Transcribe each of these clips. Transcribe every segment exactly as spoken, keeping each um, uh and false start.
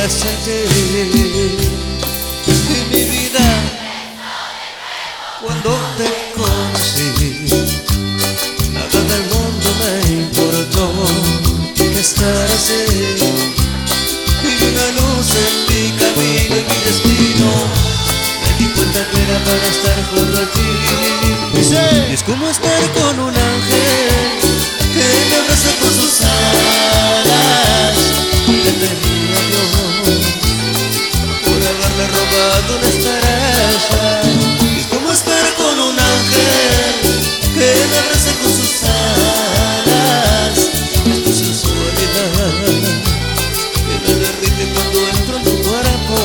sentir en mi vida cuando te conocí. Nada del mundo me importó que estar así. Y una luz en mi camino y mi destino. Me di cuenta que era para estar junto a ti. Dice, es como estar con un ángel que me abraza con sus alas. Que tenía yo por haberle robado una esperanza. Es como estar con un ángel que me abraza con sus alas. Es tu sensualidad que me derrite cuando entro en tu cuerpo.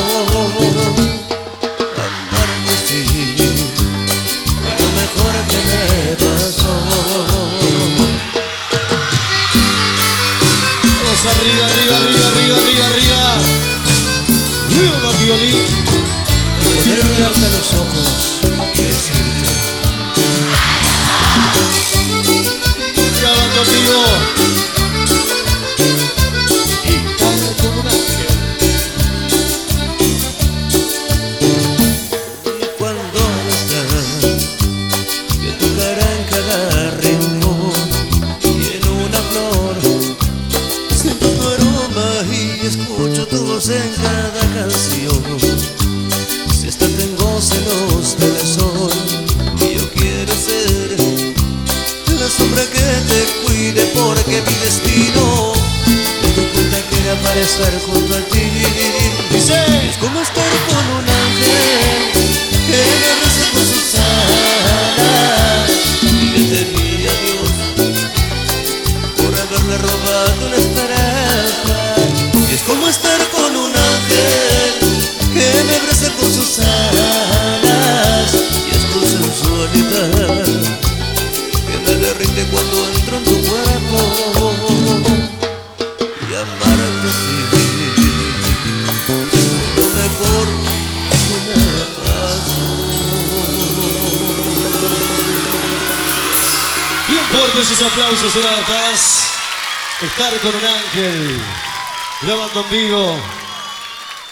Amarte sí fue lo mejor que me pasó. vamos arriba, arriba, arriba, arriba, arriba, arriba. Arriba, violín. Poder mirarte a los ojos y decirte: Graban conmigo. Y tal como un ángel. cuando no estás, que tu cara en cada rincón y en una flor siento tu aroma y escucho tu voz en cada canción. Si hasta tengo celos del sol y yo quiero ser la sombra que te cuide, porque mi destino me di cuenta que era para estar junto a ti. Dice, Es como estar con un ángel que me abraza con sus alas. Y le temí a Dios por haberle robado una esperanza. Es como estar con un ángel que me abraza con sus alas. Y es tu sensualidad que me derrite cuando entro en tu cuerpo. Y amarte sí lo mejor que me pasó. bien fuertes esos aplausos, Senatas. Estar con un ángel. Graban conmigo.